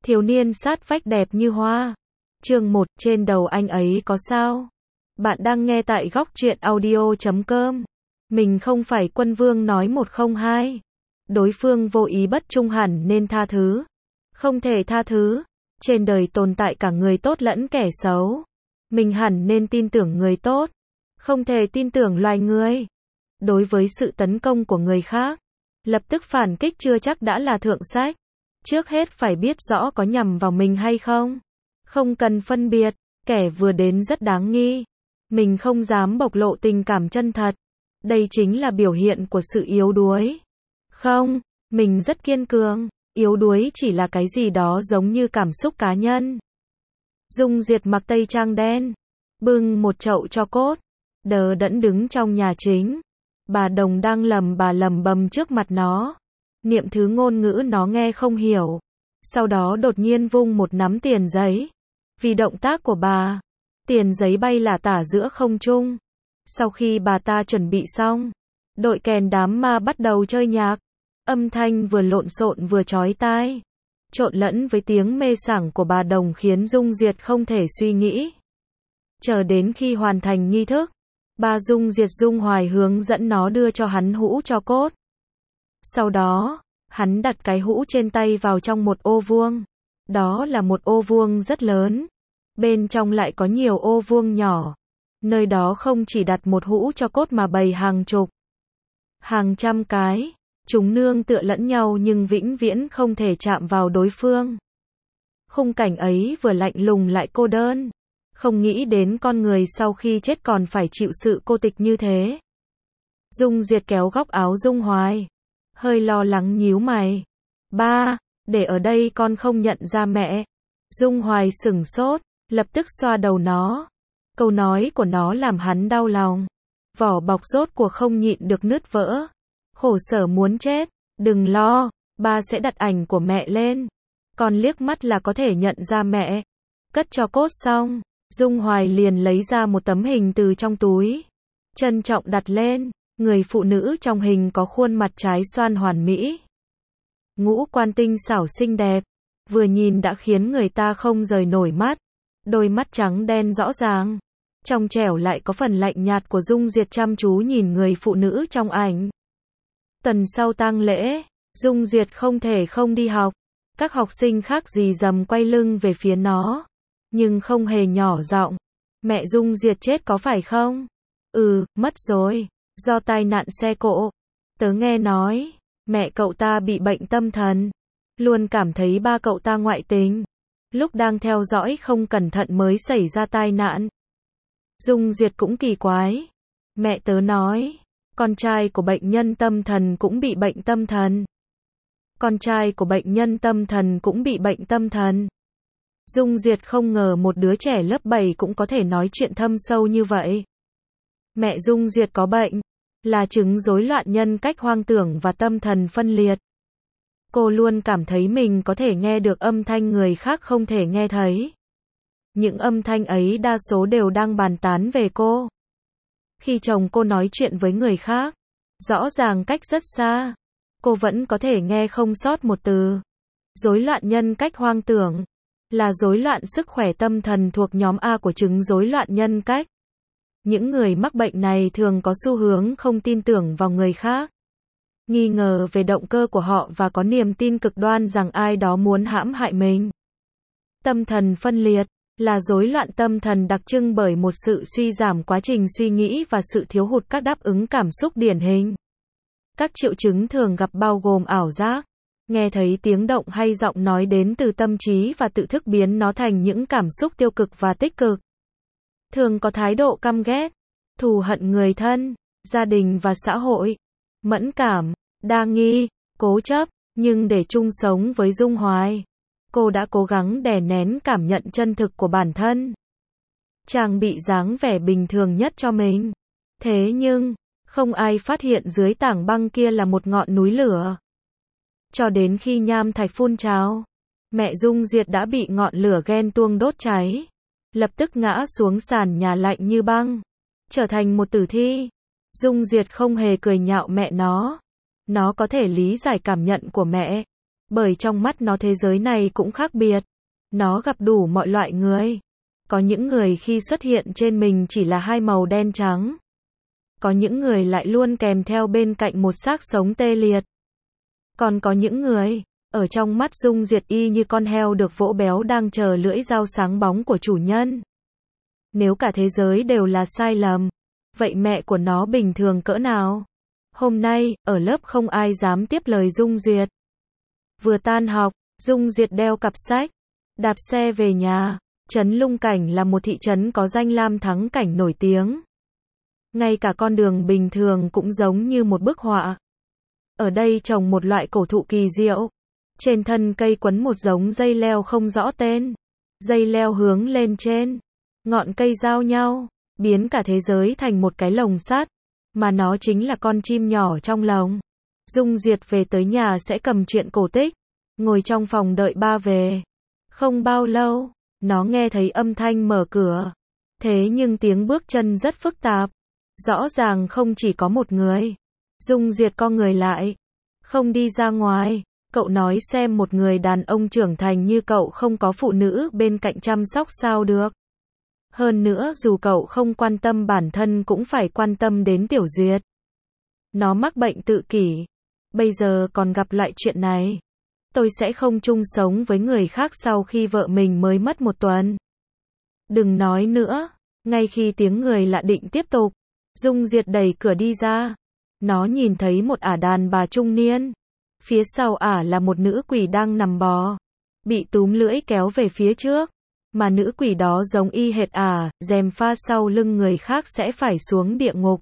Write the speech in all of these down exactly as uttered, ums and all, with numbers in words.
Thiếu niên sát vách đẹp như hoa. Chương một, trên đầu anh ấy có sao? Bạn đang nghe tại góc truyện audio chấm com. Mình không phải quân vương nói một không hai. Đối phương vô ý bất trung hẳn nên tha thứ. Không thể tha thứ. Trên đời tồn tại cả người tốt lẫn kẻ xấu. Mình hẳn nên tin tưởng người tốt. Không thể tin tưởng loài người. Đối với sự tấn công của người khác, lập tức phản kích chưa chắc đã là thượng sách. Trước hết phải biết rõ có nhằm vào mình hay không. Không cần phân biệt, kẻ vừa đến rất đáng nghi. Mình không dám bộc lộ tình cảm chân thật. Đây chính là biểu hiện của sự yếu đuối. Không, mình rất kiên cường. Yếu đuối chỉ là cái gì đó giống như cảm xúc cá nhân. Dung Diệt mặc tây trang đen, bưng một chậu tro cốt, đờ đẫn đứng trong nhà chính. Bà Đồng đang lầm bà lầm bầm trước mặt nó. Niệm thứ ngôn ngữ nó nghe không hiểu. Sau đó đột nhiên vung một nắm tiền giấy. Vì động tác của bà, tiền giấy bay lả tả giữa không trung. Sau khi bà ta chuẩn bị xong, đội kèn đám ma bắt đầu chơi nhạc. Âm thanh vừa lộn xộn vừa chói tai, trộn lẫn với tiếng mê sảng của bà Đồng khiến Dung Diệt không thể suy nghĩ. Chờ đến khi hoàn thành nghi thức, bà Dung Diệt Dung Hoài hướng dẫn nó đưa cho hắn hũ tro cốt. Sau đó, hắn đặt cái hũ trên tay vào trong một ô vuông. Đó là một ô vuông rất lớn. Bên trong lại có nhiều ô vuông nhỏ. Nơi đó không chỉ đặt một hũ tro cốt mà bày hàng chục, hàng trăm cái. Chúng nương tựa lẫn nhau nhưng vĩnh viễn không thể chạm vào đối phương. Khung cảnh ấy vừa lạnh lùng lại cô đơn. Không nghĩ đến con người sau khi chết còn phải chịu sự cô tịch như thế. Dung Diệt kéo góc áo Dung Hoài, hơi lo lắng nhíu mày. Ba, để ở đây con không nhận ra mẹ. Dung Hoài sửng sốt, lập tức xoa đầu nó. Câu nói của nó làm hắn đau lòng. Vỏ bọc rốt cuộc không nhịn được nứt vỡ. Khổ sở muốn chết. Đừng lo, ba sẽ đặt ảnh của mẹ lên. Con liếc mắt là có thể nhận ra mẹ. Cất tro cốt xong, Dung Hoài liền lấy ra một tấm hình từ trong túi. Trân trọng đặt lên. Người phụ nữ trong hình có khuôn mặt trái xoan hoàn mỹ. Ngũ quan tinh xảo xinh đẹp. Vừa nhìn đã khiến người ta không rời nổi mắt. Đôi mắt trắng đen rõ ràng. Trong trẻo lại có phần lạnh nhạt của Dung Diệt chăm chú nhìn người phụ nữ trong ảnh. Tuần sau tang lễ, Dung Diệt không thể không đi học. Các học sinh khác rì rầm quay lưng về phía nó. Nhưng không hề nhỏ giọng. Mẹ Dung Diệt chết có phải không? Ừ, mất rồi. Do tai nạn xe cộ. Tớ nghe nói, mẹ cậu ta bị bệnh tâm thần. Luôn cảm thấy ba cậu ta ngoại tình. Lúc đang theo dõi không cẩn thận mới xảy ra tai nạn. Dung Diệt cũng kỳ quái. Mẹ tớ nói, con trai của bệnh nhân tâm thần cũng bị bệnh tâm thần. Con trai của bệnh nhân tâm thần cũng bị bệnh tâm thần. Dung Diệt không ngờ một đứa trẻ lớp bảy cũng có thể nói chuyện thâm sâu như vậy. Mẹ Dung Diệt có bệnh, là chứng rối loạn nhân cách hoang tưởng và tâm thần phân liệt. Cô luôn cảm thấy mình có thể nghe được âm thanh người khác không thể nghe thấy. Những âm thanh ấy đa số đều đang bàn tán về cô. Khi chồng cô nói chuyện với người khác, rõ ràng cách rất xa, cô vẫn có thể nghe không sót một từ. Rối loạn nhân cách hoang tưởng là rối loạn sức khỏe tâm thần thuộc nhóm A của chứng rối loạn nhân cách. Những người mắc bệnh này thường có xu hướng không tin tưởng vào người khác, nghi ngờ về động cơ của họ và có niềm tin cực đoan rằng ai đó muốn hãm hại mình. Tâm thần phân liệt là rối loạn tâm thần đặc trưng bởi một sự suy giảm quá trình suy nghĩ và sự thiếu hụt các đáp ứng cảm xúc điển hình. Các triệu chứng thường gặp bao gồm ảo giác, nghe thấy tiếng động hay giọng nói đến từ tâm trí và tự thức biến nó thành những cảm xúc tiêu cực và tích cực. Thường có thái độ căm ghét, thù hận người thân, gia đình và xã hội. Mẫn cảm, đa nghi, cố chấp, nhưng để chung sống với Dung Hoài, cô đã cố gắng đè nén cảm nhận chân thực của bản thân. Trang bị dáng vẻ bình thường nhất cho mình. Thế nhưng, không ai phát hiện dưới tảng băng kia là một ngọn núi lửa. Cho đến khi nham thạch phun trào, mẹ Dung Diệt đã bị ngọn lửa ghen tuông đốt cháy. Lập tức ngã xuống sàn nhà lạnh như băng, trở thành một tử thi. Dung Diệt không hề cười nhạo mẹ nó. Nó có thể lý giải cảm nhận của mẹ. Bởi trong mắt nó thế giới này cũng khác biệt. Nó gặp đủ mọi loại người. Có những người khi xuất hiện trên mình chỉ là hai màu đen trắng. Có những người lại luôn kèm theo bên cạnh một xác sống tê liệt. Còn có những người, ở trong mắt Dung Diệt y như con heo được vỗ béo đang chờ lưỡi dao sáng bóng của chủ nhân. Nếu cả thế giới đều là sai lầm, vậy mẹ của nó bình thường cỡ nào? Hôm nay, ở lớp không ai dám tiếp lời Dung Duyệt. Vừa tan học, Dung Duyệt đeo cặp sách, đạp xe về nhà. Trấn Lung Cảnh là một thị trấn có danh lam thắng cảnh nổi tiếng. Ngay cả con đường bình thường cũng giống như một bức họa. Ở đây trồng một loại cổ thụ kỳ diệu. Trên thân cây quấn một giống dây leo không rõ tên. Dây leo hướng lên trên. Ngọn cây giao nhau, biến cả thế giới thành một cái lồng sắt. Mà nó chính là con chim nhỏ trong lồng. Dung Diệt về tới nhà sẽ cầm truyện cổ tích. Ngồi trong phòng đợi ba về. Không bao lâu, nó nghe thấy âm thanh mở cửa. Thế nhưng tiếng bước chân rất phức tạp. Rõ ràng không chỉ có một người. Dung Diệt co người lại. Không đi ra ngoài. Cậu nói xem một người đàn ông trưởng thành như cậu không có phụ nữ bên cạnh chăm sóc sao được. Hơn nữa dù cậu không quan tâm bản thân cũng phải quan tâm đến Tiểu Duyệt. Nó mắc bệnh tự kỷ. Bây giờ còn gặp lại chuyện này. Tôi sẽ không chung sống với người khác sau khi vợ mình mới mất một tuần. Đừng nói nữa. Ngay khi tiếng người lạ định tiếp tục, Dung Diệt đẩy cửa đi ra. Nó nhìn thấy một ả đàn bà trung niên. Phía sau ả là một nữ quỷ đang nằm bò. Bị túm lưỡi kéo về phía trước. Mà nữ quỷ đó giống y hệt ả, gièm pha sau lưng người khác sẽ phải xuống địa ngục.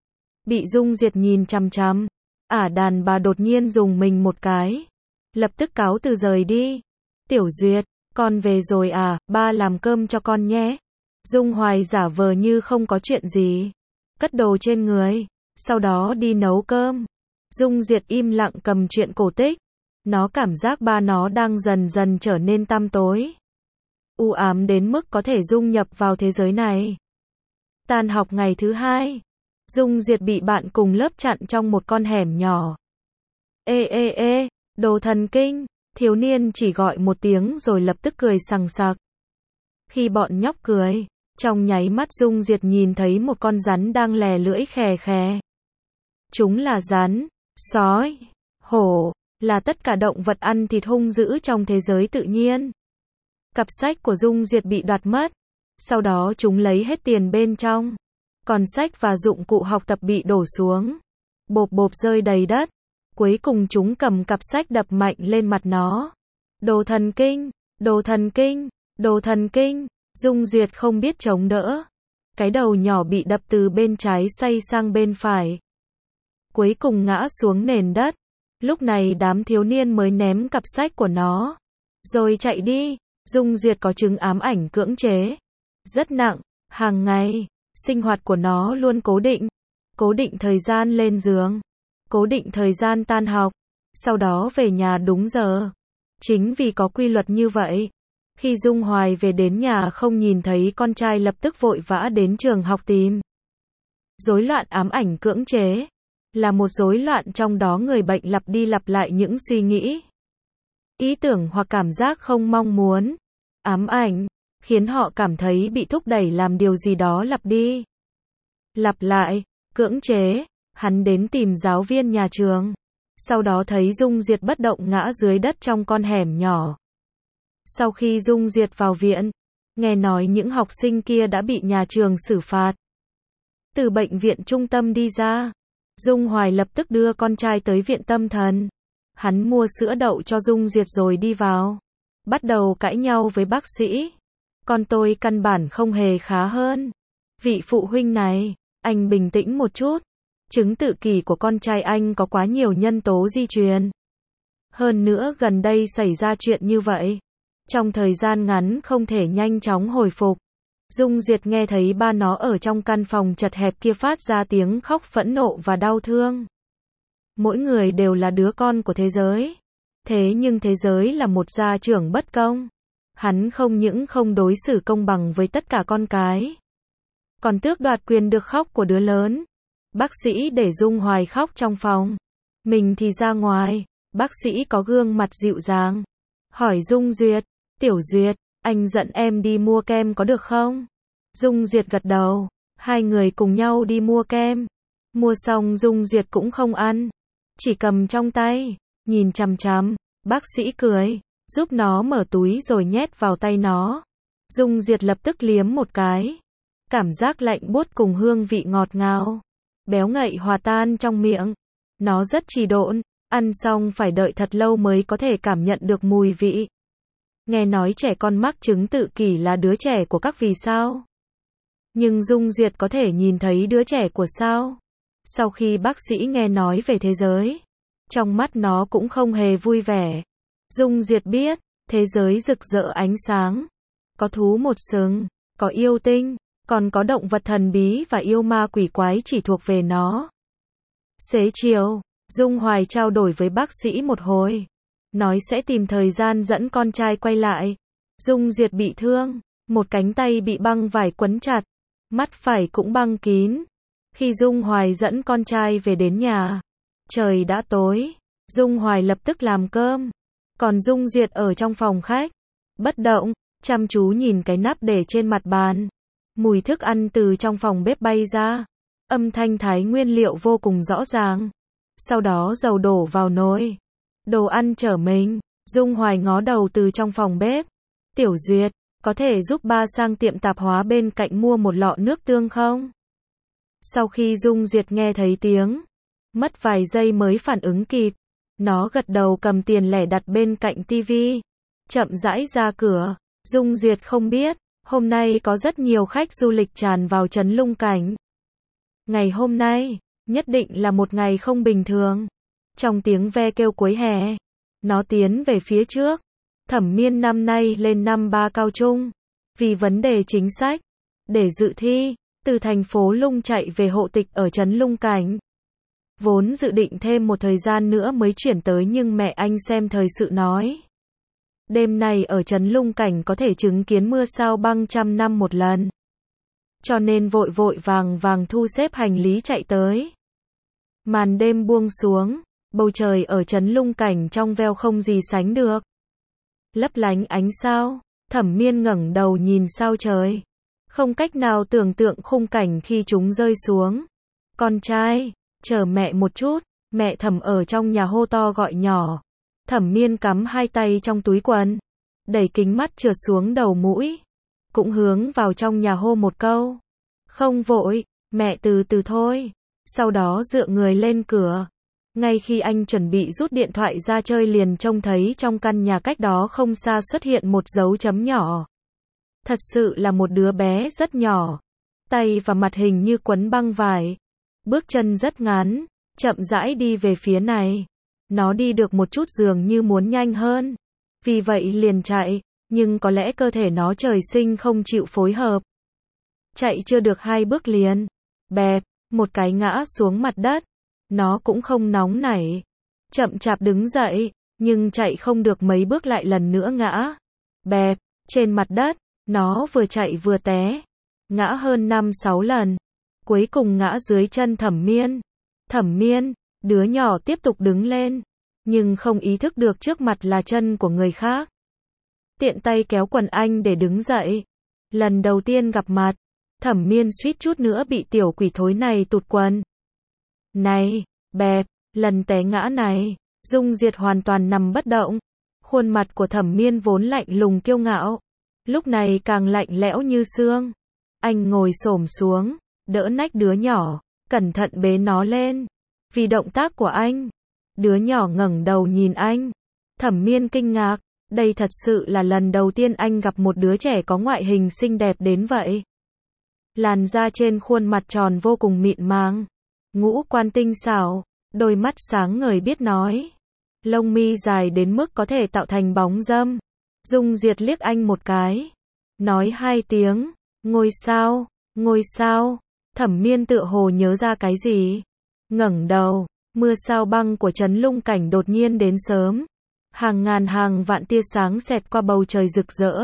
Bị Dung Diệt nhìn chằm chằm. Ả đàn bà đột nhiên dùng mình một cái. Lập tức cáo từ rời đi. Tiểu Duyệt, con về rồi à, ba làm cơm cho con nhé. Dung Hoài giả vờ như không có chuyện gì. Cất đồ trên người. Sau đó đi nấu cơm. Dung Diệt im lặng cầm truyện cổ tích. Nó cảm giác ba nó đang dần dần trở nên tăm tối. U ám đến mức có thể dung nhập vào thế giới này. Tan học ngày thứ hai. Dung Diệt bị bạn cùng lớp chặn trong một con hẻm nhỏ. Ê ê ê, đồ thần kinh. Thiếu niên chỉ gọi một tiếng rồi lập tức cười sằng sặc. Khi bọn nhóc cười, trong nháy mắt Dung Diệt nhìn thấy một con rắn đang lè lưỡi khè khè. Chúng là rắn, sói, hổ, là tất cả động vật ăn thịt hung dữ trong thế giới tự nhiên. Cặp sách của Dung Diệt bị đoạt mất. Sau đó chúng lấy hết tiền bên trong. Còn sách và dụng cụ học tập bị đổ xuống. Bộp bộp rơi đầy đất. Cuối cùng chúng cầm cặp sách đập mạnh lên mặt nó. Đồ thần kinh, đồ thần kinh, đồ thần kinh. Dung Diệt không biết chống đỡ. Cái đầu nhỏ bị đập từ bên trái xoay sang bên phải. Cuối cùng ngã xuống nền đất. Lúc này đám thiếu niên mới ném cặp sách của nó. Rồi chạy đi. Dung Diệt có chứng ám ảnh cưỡng chế. Rất nặng. Hàng ngày, sinh hoạt của nó luôn cố định. Cố định thời gian lên giường. Cố định thời gian tan học. Sau đó về nhà đúng giờ. Chính vì có quy luật như vậy. Khi Dung Hoài về đến nhà không nhìn thấy con trai lập tức vội vã đến trường học tìm. Rối loạn ám ảnh cưỡng chế. Là một rối loạn trong đó người bệnh lặp đi lặp lại những suy nghĩ. Ý tưởng hoặc cảm giác không mong muốn. Ám ảnh. Khiến họ cảm thấy bị thúc đẩy làm điều gì đó lặp đi. Lặp lại. Cưỡng chế. Hắn đến tìm giáo viên nhà trường. Sau đó thấy Dung Diệt bất động ngã dưới đất trong con hẻm nhỏ. Sau khi Dung Diệt vào viện, nghe nói những học sinh kia đã bị nhà trường xử phạt. Từ bệnh viện trung tâm đi ra, Dung Hoài lập tức đưa con trai tới viện tâm thần. Hắn mua sữa đậu cho Dung Diệt rồi đi vào. Bắt đầu cãi nhau với bác sĩ. Con tôi căn bản không hề khá hơn. Vị phụ huynh này, anh bình tĩnh một chút. Chứng tự kỷ của con trai anh có quá nhiều nhân tố di truyền. Hơn nữa gần đây xảy ra chuyện như vậy. Trong thời gian ngắn không thể nhanh chóng hồi phục. Dung Diệt nghe thấy ba nó ở trong căn phòng chật hẹp kia phát ra tiếng khóc phẫn nộ và đau thương. Mỗi người đều là đứa con của thế giới. Thế nhưng thế giới là một gia trưởng bất công. Hắn không những không đối xử công bằng với tất cả con cái. Còn tước đoạt quyền được khóc của đứa lớn. Bác sĩ để Dung Hoài khóc trong phòng. Mình thì ra ngoài. Bác sĩ có gương mặt dịu dàng. Hỏi Dung Duyệt, Tiểu Duyệt, anh dẫn em đi mua kem có được không? Dung Duyệt gật đầu. Hai người cùng nhau đi mua kem. Mua xong Dung Duyệt cũng không ăn. Chỉ cầm trong tay, nhìn chằm chằm. Bác sĩ cười, giúp nó mở túi rồi nhét vào tay nó. Dung Duyệt lập tức liếm một cái. Cảm giác lạnh buốt cùng hương vị ngọt ngào. Béo ngậy hòa tan trong miệng. Nó rất trì độn, ăn xong phải đợi thật lâu mới có thể cảm nhận được mùi vị. Nghe nói trẻ con mắc chứng tự kỷ là đứa trẻ của các vì sao. Nhưng Dung Duyệt có thể nhìn thấy đứa trẻ của sao. Sau khi bác sĩ nghe nói về thế giới, trong mắt nó cũng không hề vui vẻ. Dung Duyệt biết, thế giới rực rỡ ánh sáng. Có thú một sừng, có yêu tinh, còn có động vật thần bí và yêu ma quỷ quái chỉ thuộc về nó. Xế chiều, Dung Hoài trao đổi với bác sĩ một hồi. Nói sẽ tìm thời gian dẫn con trai quay lại. Dung Duyệt bị thương, một cánh tay bị băng vải quấn chặt, mắt phải cũng băng kín. Khi Dung Hoài dẫn con trai về đến nhà, trời đã tối. Dung Hoài lập tức làm cơm. Còn Dung Duyệt ở trong phòng khách, bất động, chăm chú nhìn cái nắp để trên mặt bàn. Mùi thức ăn từ trong phòng bếp bay ra. Âm thanh thái nguyên liệu vô cùng rõ ràng. Sau đó dầu đổ vào nồi. Đồ ăn chở mình. Dung Hoài ngó đầu từ trong phòng bếp. Tiểu Duyệt, có thể giúp ba sang tiệm tạp hóa bên cạnh mua một lọ nước tương không? Sau khi Dung Duyệt nghe thấy tiếng, mất vài giây mới phản ứng kịp. Nó gật đầu cầm tiền lẻ đặt bên cạnh tivi. Chậm rãi ra cửa. Dung Duyệt không biết, hôm nay có rất nhiều khách du lịch tràn vào trấn Lung Cảnh. Ngày hôm nay, nhất định là một ngày không bình thường. Trong tiếng ve kêu cuối hè, nó tiến về phía trước. Thẩm Miên năm nay lên năm ba cao trung. Vì vấn đề chính sách, để dự thi, từ thành phố Lung chạy về hộ tịch ở trấn Lung Cảnh. Vốn dự định thêm một thời gian nữa mới chuyển tới nhưng mẹ anh xem thời sự nói. Đêm nay ở trấn Lung Cảnh có thể chứng kiến mưa sao băng trăm năm một lần. Cho nên vội vội vàng vàng thu xếp hành lý chạy tới. Màn đêm buông xuống, bầu trời ở trấn Lung Cảnh trong veo không gì sánh được. Lấp lánh ánh sao, Thẩm Miên ngẩng đầu nhìn sao trời. Không cách nào tưởng tượng khung cảnh khi chúng rơi xuống. Con trai, chờ mẹ một chút, mẹ Thẩm ở trong nhà hô to gọi nhỏ. Thẩm Miên cắm hai tay trong túi quần, đẩy kính mắt trượt xuống đầu mũi. Cũng hướng vào trong nhà hô một câu. Không vội, mẹ từ từ thôi. Sau đó dựa người lên cửa. Ngay khi anh chuẩn bị rút điện thoại ra chơi liền trông thấy trong căn nhà cách đó không xa xuất hiện một dấu chấm nhỏ. Thật sự là một đứa bé rất nhỏ. Tay và mặt hình như quấn băng vải. Bước chân rất ngắn, chậm rãi đi về phía này. Nó đi được một chút dường như muốn nhanh hơn. Vì vậy liền chạy, nhưng có lẽ cơ thể nó trời sinh không chịu phối hợp. Chạy chưa được hai bước liền, bẹp, một cái ngã xuống mặt đất. Nó cũng không nóng nảy. Chậm chạp đứng dậy, nhưng chạy không được mấy bước lại lần nữa ngã. Bẹp, trên mặt đất, nó vừa chạy vừa té. Ngã hơn năm sáu lần. Cuối cùng ngã dưới chân Thẩm Miên. Thẩm Miên, đứa nhỏ tiếp tục đứng lên. Nhưng không ý thức được trước mặt là chân của người khác. Tiện tay kéo quần anh để đứng dậy. Lần đầu tiên gặp mặt, Thẩm Miên suýt chút nữa bị tiểu quỷ thối này tụt quần. Này, bẹp, lần té ngã này, Dung Duyệt hoàn toàn nằm bất động. Khuôn mặt của Thẩm Miên vốn lạnh lùng kiêu ngạo, lúc này càng lạnh lẽo như xương. Anh ngồi xổm xuống, đỡ nách đứa nhỏ, cẩn thận bế nó lên. Vì động tác của anh, đứa nhỏ ngẩng đầu nhìn anh. Thẩm Miên kinh ngạc, đây thật sự là lần đầu tiên anh gặp một đứa trẻ có ngoại hình xinh đẹp đến vậy. Làn da trên khuôn mặt tròn vô cùng mịn màng, ngũ quan tinh xảo, đôi mắt sáng ngời biết nói. Lông mi dài đến mức có thể tạo thành bóng râm. Dung Duyệt liếc anh một cái, nói hai tiếng, ngôi sao, ngôi sao. Thẩm Miên tựa hồ nhớ ra cái gì, ngẩng đầu. Mưa sao băng của trấn Lung Cảnh đột nhiên đến sớm. Hàng ngàn hàng vạn tia sáng xẹt qua bầu trời rực rỡ.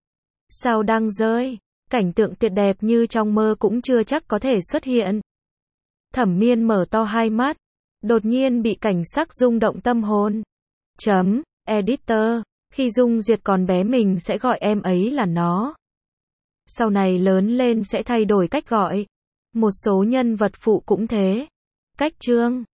Sao đang rơi, cảnh tượng tuyệt đẹp như trong mơ cũng chưa chắc có thể xuất hiện. Thẩm Miên mở to hai mắt, Đột nhiên bị cảnh sắc rung động tâm hồn. Chấm, editor, khi Dung Duyệt còn bé mình sẽ gọi em ấy là nó. Sau này lớn lên sẽ thay đổi cách gọi. Một số nhân vật phụ cũng thế. Cách chương